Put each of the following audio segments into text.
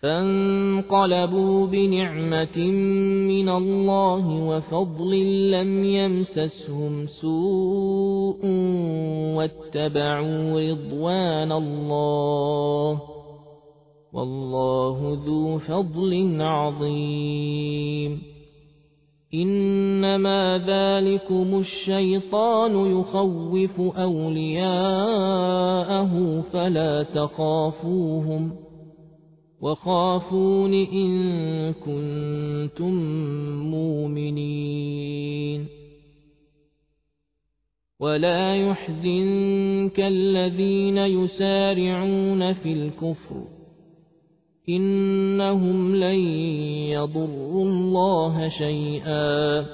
فانقلبوا بنعمة من الله وفضل لم يمسسهم سوء واتبعوا رضوان الله والله ذو فضل عظيم. إنما ذلكم الشيطان يخوف أولياءه فلا تخافوهم وخافون إن كنتم مؤمنين. ولا يحزنك الذين يسارعون في الكفر إنهم لن يضروا الله شيئا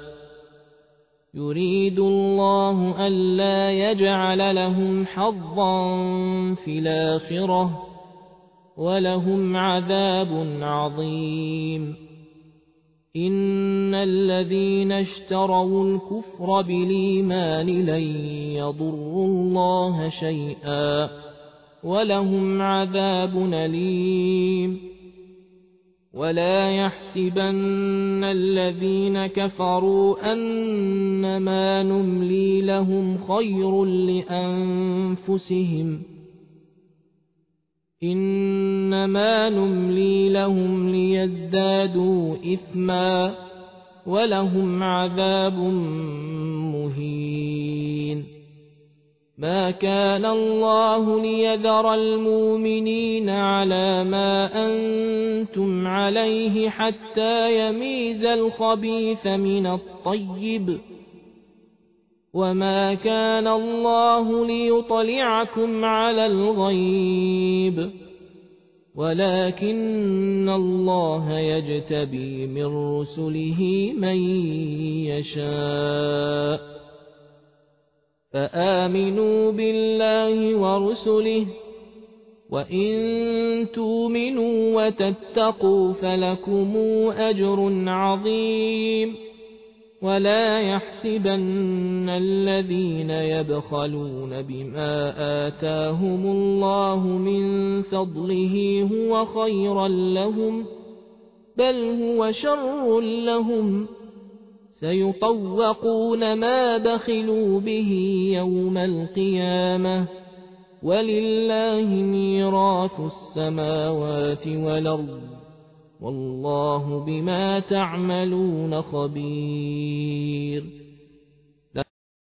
يريد الله ألا يجعل لهم حظا في الآخرة ولهم عذاب عظيم. إن الذين اشتروا الكفر بالإيمان لن يضروا الله شيئا ولهم عذاب أليم. ولا يحسبن الذين كفروا أنما نملي لهم خير لأنفسهم إنما نملي لهم ليزدادوا إثما ولهم عذاب مهين. ما كان الله ليذر المؤمنين على ما أنتم عليه حتى يميز الخبيث من الطيب وما كان الله ليطلعكم على الغيب ولكن الله يجتبي من رسله من يشاء. فآمنوا بالله ورسله وإن تؤمنوا وتتقوا فلكم أجر عظيم. ولا يحسبن الذين يبخلون بما آتاهم الله من فضله هو خيرا لهم بل هو شر لهم سيطوقون ما بخلوا به يوم القيامة ولله ميراث السماوات والأرض والله بما تعملون خبير.